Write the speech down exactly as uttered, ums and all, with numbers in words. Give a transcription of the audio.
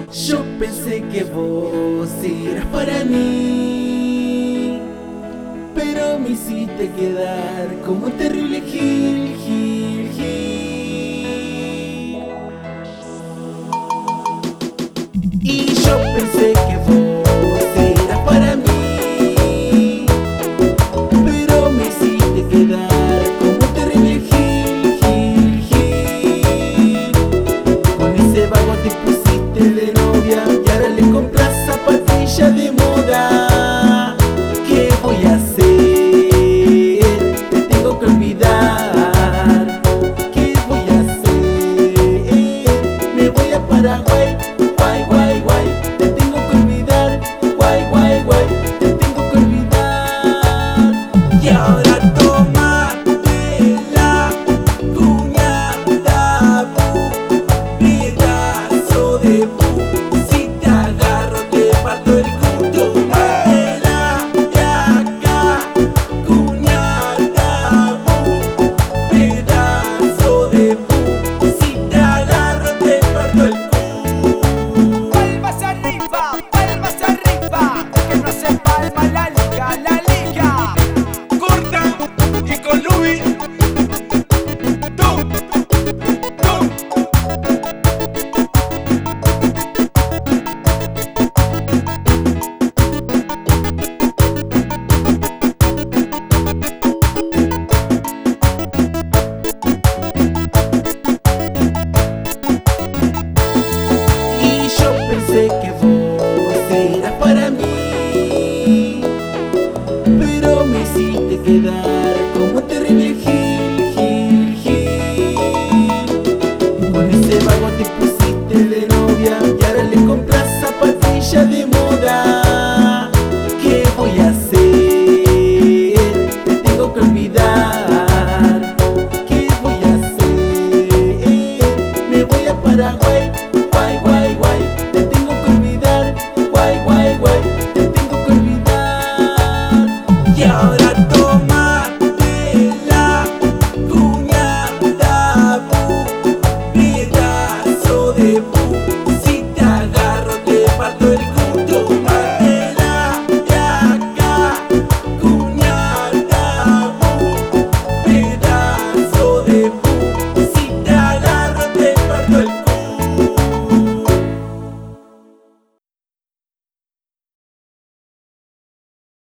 Yo pensé que vos eras para mí, pero me hiciste quedar como un terrible Gil, Gil, Gil. Y yo pensé que vos eras para mí, pero me hiciste quedar como un terrible Gil, Gil, Gil. Con ese vago te pusiste de novia y ahora le compras zapatillas de moda. ¿Qué voy a hacer? Te tengo que olvidar. ¿Qué voy a hacer? Me voy a Paraguay, guay, guay, guay. Te tengo que olvidar, guay, guay, guay. Te tengo que olvidar. Y ahora tómate la cuñada, pedazo de bu. Si te agarro te parto el culo. Tómatela de acá, cuñada, bu, pedazo de bu. Si te agarro te parto el culo. Palmas arriba, palmas arriba, que no hace palma la liga, la liga. Corta y con Luis. Tum, tum. Y yo pensé que vos eras para mí, pero me hiciste quedar como un terrible Gil, Gil, Gil. Con ese vago te pusiste de